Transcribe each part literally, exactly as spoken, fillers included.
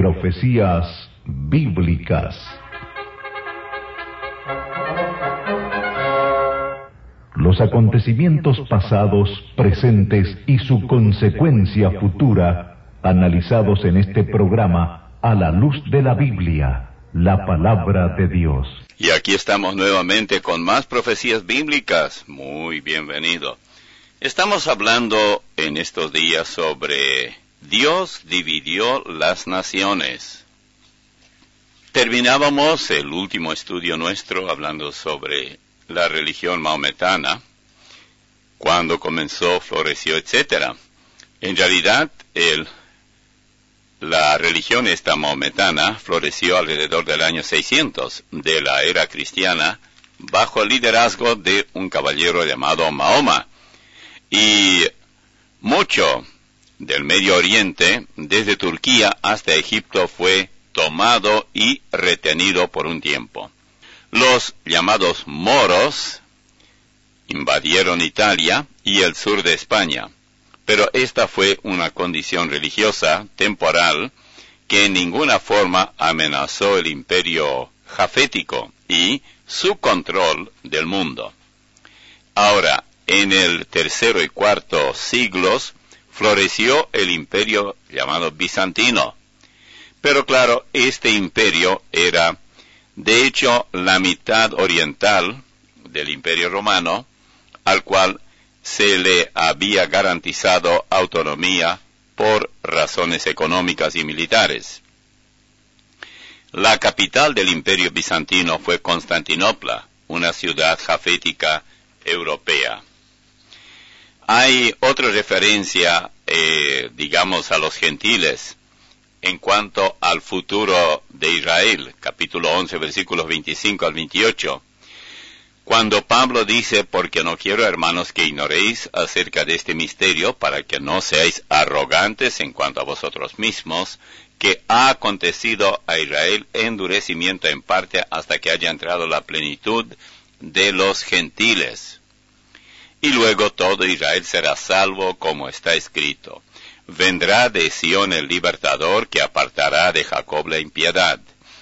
Profecías bíblicas. Los acontecimientos pasados, presentes y su consecuencia futura, analizados en este programa a la luz de la Biblia, la palabra de Dios. Y aquí estamos nuevamente con más profecías bíblicas. Muy bienvenido. Estamos hablando en estos días sobre Dios dividió las naciones. Terminábamos el último estudio nuestro hablando sobre la religión maometana, cuando comenzó, floreció, etcétera. En realidad, el, la religión esta maometana floreció alrededor del año seiscientos de la era cristiana, bajo el liderazgo de un caballero llamado Mahoma. Y mucho del Medio Oriente, desde Turquía hasta Egipto, fue tomado y retenido por un tiempo. Los llamados moros invadieron Italia y el sur de España, pero esta fue una condición religiosa temporal que en ninguna forma amenazó el imperio jafético y su control del mundo. Ahora, en el tercero y cuarto siglos, floreció el imperio llamado bizantino. Pero claro, este imperio era, de hecho, la mitad oriental del imperio romano, al cual se le había garantizado autonomía por razones económicas y militares. La capital del imperio bizantino fue Constantinopla, una ciudad jafética europea. Hay otra referencia, eh, digamos, a los gentiles en cuanto al futuro de Israel, capítulo once, versículos veinticinco al veintiocho. Cuando Pablo dice, porque no quiero, hermanos, que ignoréis acerca de este misterio, para que no seáis arrogantes en cuanto a vosotros mismos, que ha acontecido a Israel endurecimiento en parte hasta que haya entrado la plenitud de los gentiles. Y luego todo Israel será salvo, como está escrito. Vendrá de Sión el libertador, que apartará de Jacob la impiedad.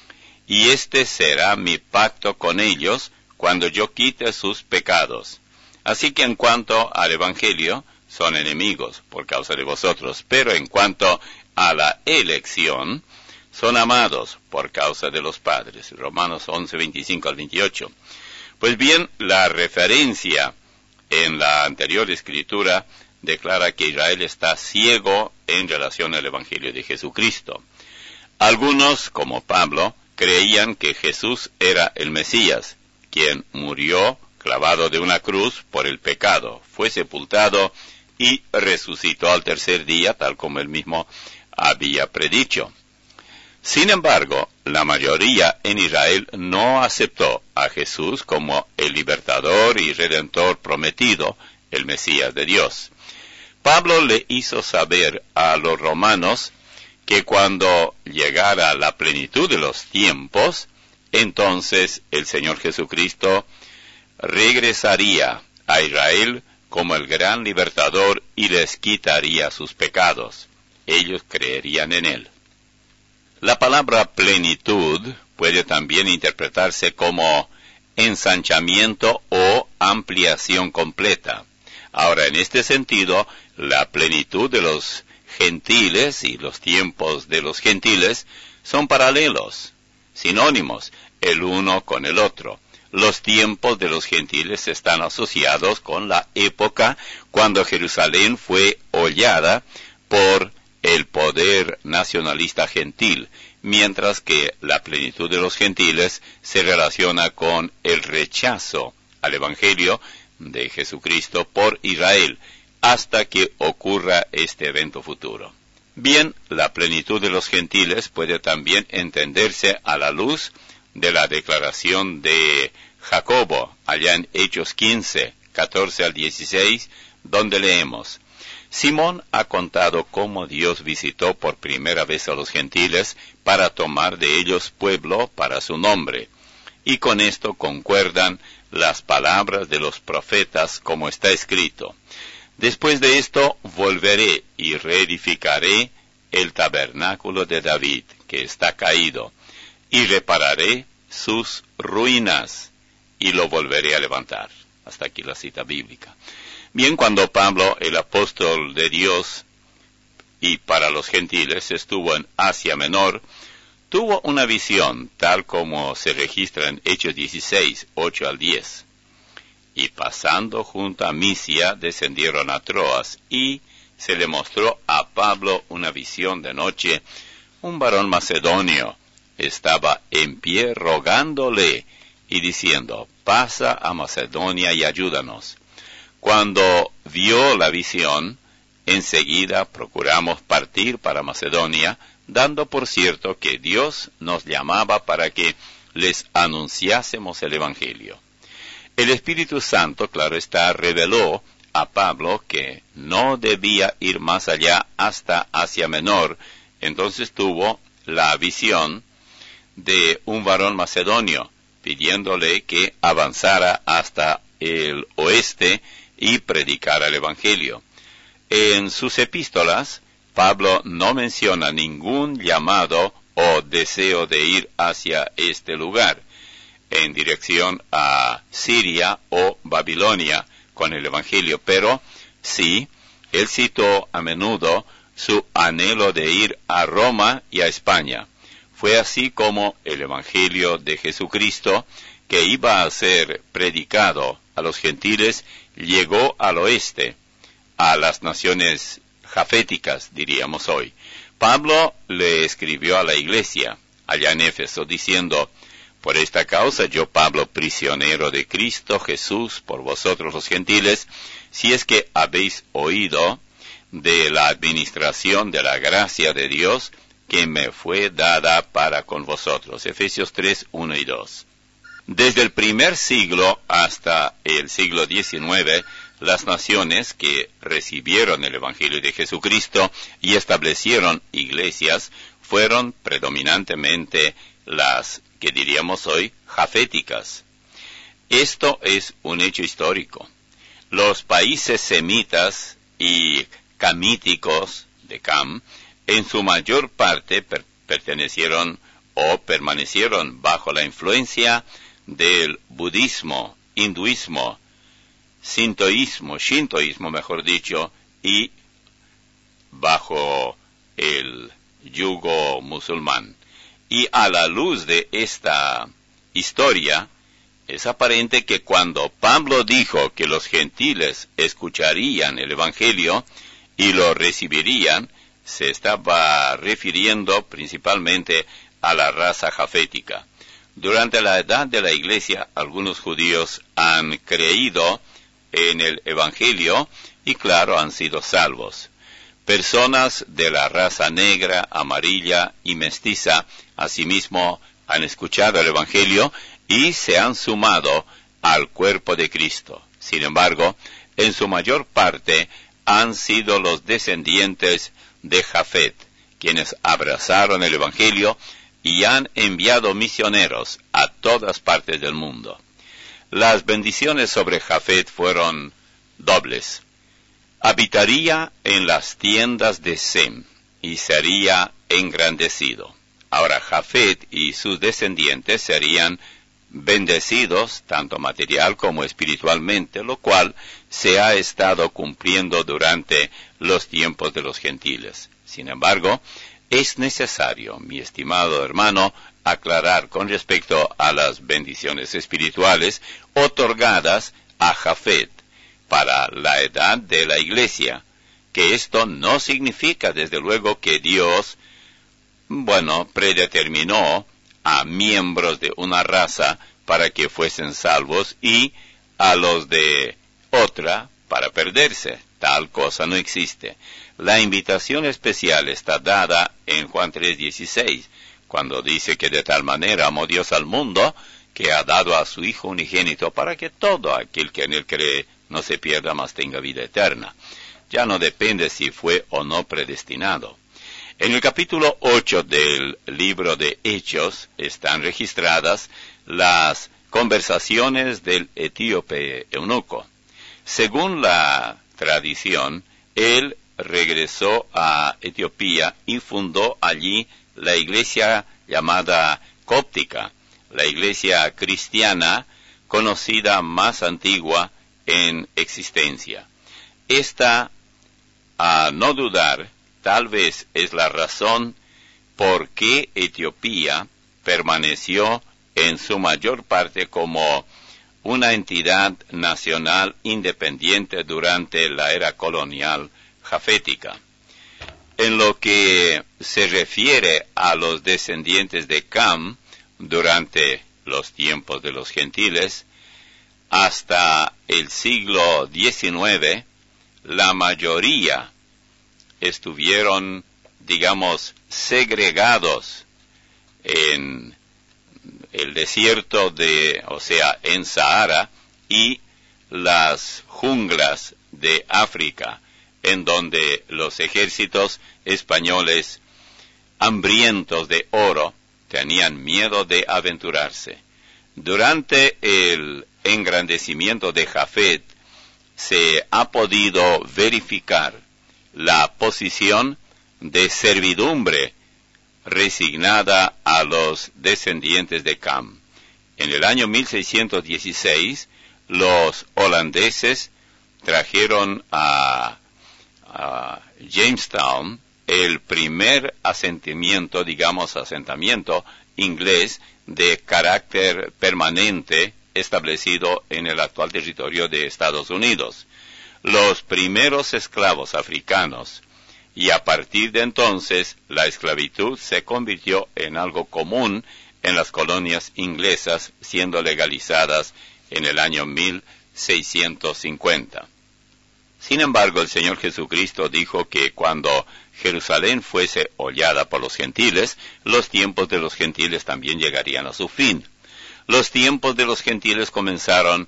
Y este será mi pacto con ellos, cuando yo quite sus pecados. Así que en cuanto al Evangelio, son enemigos por causa de vosotros, pero en cuanto a la elección, son amados por causa de los padres. Romanos once, veinticinco al veintiocho. Pues bien, la referencia en la anterior escritura declara que Israel está ciego en relación al Evangelio de Jesucristo. Algunos, como Pablo, creían que Jesús era el Mesías, quien murió clavado de una cruz por el pecado, fue sepultado y resucitó al tercer día, tal como él mismo había predicho. Sin embargo, la mayoría en Israel no aceptó a Jesús como el libertador y redentor prometido, el Mesías de Dios. Pablo le hizo saber a los romanos que cuando llegara la plenitud de los tiempos, entonces el Señor Jesucristo regresaría a Israel como el gran libertador y les quitaría sus pecados. Ellos creerían en él. La palabra plenitud puede también interpretarse como ensanchamiento o ampliación completa. Ahora, en este sentido, la plenitud de los gentiles y los tiempos de los gentiles son paralelos, sinónimos, el uno con el otro. Los tiempos de los gentiles están asociados con la época cuando Jerusalén fue hollada por el poder nacionalista gentil, mientras que la plenitud de los gentiles se relaciona con el rechazo al Evangelio de Jesucristo por Israel, hasta que ocurra este evento futuro. Bien, la plenitud de los gentiles puede también entenderse a la luz de la declaración de Jacobo, allá en Hechos quince, catorce al dieciséis, donde leemos: Simón ha contado cómo Dios visitó por primera vez a los gentiles para tomar de ellos pueblo para su nombre. Y con esto concuerdan las palabras de los profetas, como está escrito: Después de esto volveré y reedificaré el tabernáculo de David, que está caído, y repararé sus ruinas, y lo volveré a levantar. Hasta aquí la cita bíblica. Bien, cuando Pablo, el apóstol de Dios, y para los gentiles, estuvo en Asia Menor, tuvo una visión, tal como se registra en Hechos dieciséis, ocho al diez. Y pasando junto a Misia, descendieron a Troas, y se le mostró a Pablo una visión de noche. Un varón macedonio estaba en pie rogándole y diciendo, pasa a Macedonia y ayúdanos. Cuando vio la visión, enseguida procuramos partir para Macedonia, dando por cierto que Dios nos llamaba para que les anunciásemos el Evangelio. El Espíritu Santo, claro está, reveló a Pablo que no debía ir más allá hasta Asia Menor. Entonces tuvo la visión de un varón macedonio, pidiéndole que avanzara hasta el oeste y predicara el Evangelio. En sus epístolas, Pablo no menciona ningún llamado o deseo de ir hacia este lugar, en dirección a Siria o Babilonia con el Evangelio, pero sí, él citó a menudo su anhelo de ir a Roma y a España. Fue así como el Evangelio de Jesucristo, que iba a ser predicado a los gentiles, llegó al oeste, a las naciones jaféticas, diríamos hoy. Pablo le escribió a la iglesia, allá en Éfeso, diciendo, por esta causa yo, Pablo, prisionero de Cristo Jesús, por vosotros los gentiles, si es que habéis oído de la administración de la gracia de Dios, que me fue dada para con vosotros. Efesios tres, uno y dos. Desde el primer siglo hasta el siglo diecinueve, las naciones que recibieron el Evangelio de Jesucristo y establecieron iglesias fueron predominantemente las que diríamos hoy jaféticas. Esto es un hecho histórico. Los países semitas y camíticos de Cam, en su mayor parte per- pertenecieron o permanecieron bajo la influencia del budismo, hinduismo, sintoísmo, shintoísmo mejor dicho, y bajo el yugo musulmán. Y a la luz de esta historia, es aparente que cuando Pablo dijo que los gentiles escucharían el Evangelio y lo recibirían, se estaba refiriendo principalmente a la raza jafética. Durante la edad de la Iglesia, algunos judíos han creído en el Evangelio y claro, han sido salvos. Personas de la raza negra, amarilla y mestiza, asimismo, han escuchado el Evangelio y se han sumado al cuerpo de Cristo. Sin embargo, en su mayor parte han sido los descendientes de Jafet, quienes abrazaron el Evangelio y han enviado misioneros a todas partes del mundo. Las bendiciones sobre Jafet fueron dobles. Habitaría en las tiendas de Sem y sería engrandecido. Ahora Jafet y sus descendientes serían bendecidos tanto material como espiritualmente, lo cual se ha estado cumpliendo durante los tiempos de los gentiles. Sin embargo, es necesario, mi estimado hermano, aclarar con respecto a las bendiciones espirituales otorgadas a Jafet para la edad de la Iglesia, que esto no significa desde luego que Dios, bueno, predeterminó a miembros de una raza para que fuesen salvos y a los de otra para perderse. Tal cosa no existe. La invitación especial está dada en Juan tres dieciséis, cuando dice que de tal manera amó Dios al mundo, que ha dado a su Hijo unigénito para que todo aquel que en él cree no se pierda, mas tenga vida eterna. Ya no depende si fue o no predestinado. En el capítulo ocho del libro de Hechos están registradas las conversaciones del etíope eunuco. Según la tradición, él regresó a Etiopía y fundó allí la iglesia llamada cóptica, la iglesia cristiana conocida más antigua en existencia. Esta, a no dudar, tal vez es la razón por qué Etiopía permaneció en su mayor parte como una entidad nacional independiente durante la era colonial jafética. En lo que se refiere a los descendientes de Cam durante los tiempos de los gentiles, hasta el siglo diecinueve, la mayoría estuvieron, digamos, segregados en el desierto de, o sea, en Sahara y las junglas de África, en donde los ejércitos españoles, hambrientos de oro, tenían miedo de aventurarse. Durante el engrandecimiento de Jafet, se ha podido verificar la posición de servidumbre resignada a los descendientes de Cam. En el año mil seiscientos dieciséis, los holandeses trajeron a, a Jamestown el primer asentamiento, digamos asentamiento inglés de carácter permanente establecido en el actual territorio de Estados Unidos. Los primeros esclavos africanos, y a partir de entonces la esclavitud se convirtió en algo común en las colonias inglesas, siendo legalizadas en el año mil seiscientos cincuenta. Sin embargo, el Señor Jesucristo dijo que cuando Jerusalén fuese hollada por los gentiles, los tiempos de los gentiles también llegarían a su fin. Los tiempos de los gentiles comenzaron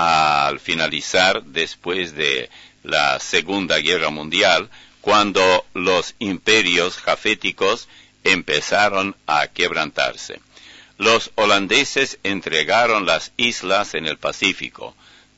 al finalizar después de la Segunda Guerra Mundial, cuando los imperios jaféticos empezaron a quebrantarse. Los holandeses entregaron las islas en el Pacífico,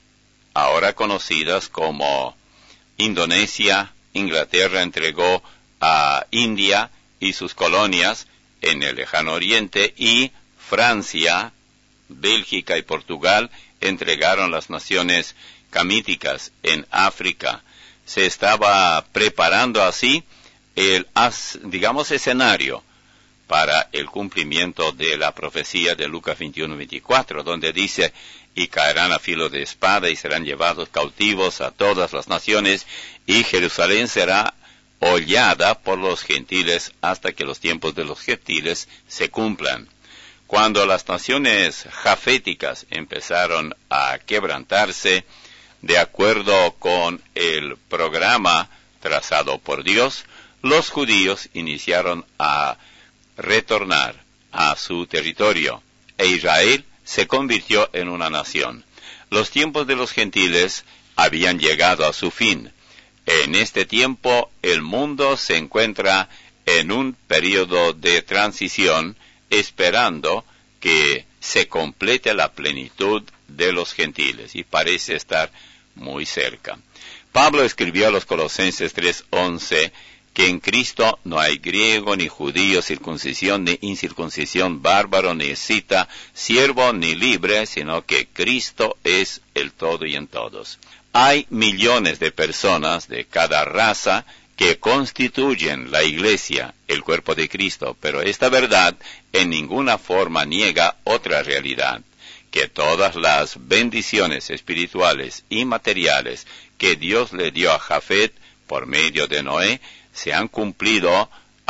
ahora conocidas como Indonesia. Inglaterra entregó a India y sus colonias en el lejano oriente, y Francia, Bélgica y Portugal entregaron las naciones camíticas en África. Se estaba preparando así el, digamos, escenario para el cumplimiento de la profecía de Lucas veintiuno veinticuatro, donde dice: y caerán a filo de espada y serán llevados cautivos a todas las naciones, y Jerusalén será hollada por los gentiles hasta que los tiempos de los gentiles se cumplan. Cuando las naciones jaféticas empezaron a quebrantarse, de acuerdo con el programa trazado por Dios, los judíos iniciaron a retornar a su territorio, e Israel se convirtió en una nación. Los tiempos de los gentiles habían llegado a su fin. En este tiempo, el mundo se encuentra en un periodo de transición, esperando que se complete la plenitud de los gentiles, y parece estar muy cerca. Pablo escribió a los Colosenses tres once que en Cristo no hay griego ni judío, circuncisión ni incircuncisión, bárbaro ni escita, siervo ni libre, sino que Cristo es el todo y en todos. Hay millones de personas de cada raza que constituyen la Iglesia, el cuerpo de Cristo, pero esta verdad en ninguna forma niega otra realidad: que todas las bendiciones espirituales y materiales que Dios le dio a Jafet por medio de Noé se han cumplido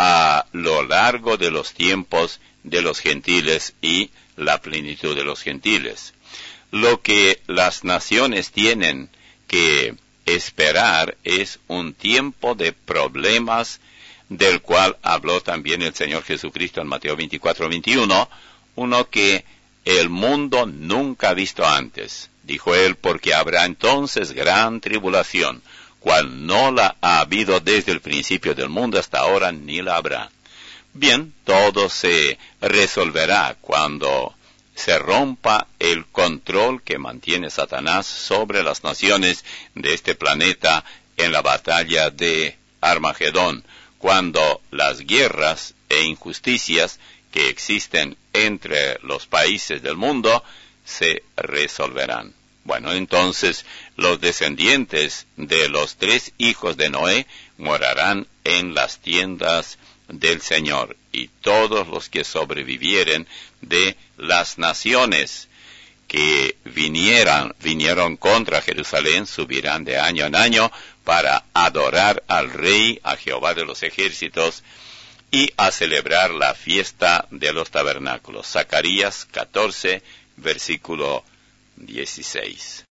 a lo largo de los tiempos de los gentiles y la plenitud de los gentiles. Lo que las naciones tienen que esperar es un tiempo de problemas, del cual habló también el Señor Jesucristo en Mateo veinticuatro veintiuno, uno que el mundo nunca ha visto antes. Dijo él: porque habrá entonces gran tribulación, cual no la ha habido desde el principio del mundo hasta ahora, ni la habrá. Bien, todo se resolverá cuando se rompa el control que mantiene Satanás sobre las naciones de este planeta en la batalla de Armagedón, cuando las guerras e injusticias que existen entre los países del mundo se resolverán. Bueno, entonces los descendientes de los tres hijos de Noé morarán en las tiendas del Señor, y todos los que sobrevivieren de las naciones que vinieran, vinieron contra Jerusalén subirán de año en año para adorar al Rey, a Jehová de los ejércitos, y a celebrar la fiesta de los tabernáculos. Zacarías catorce, versículo dieciséis.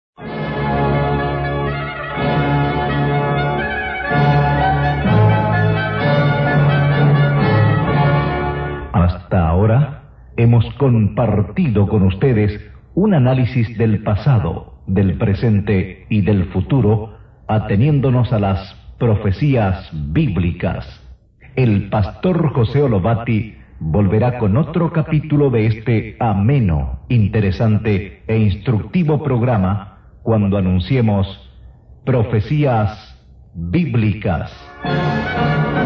Hasta ahora hemos compartido con ustedes un análisis del pasado, del presente y del futuro, ateniéndonos a las profecías bíblicas. El pastor José Olobati volverá con otro capítulo de este ameno, interesante e instructivo programa cuando anunciemos Profecías Bíblicas.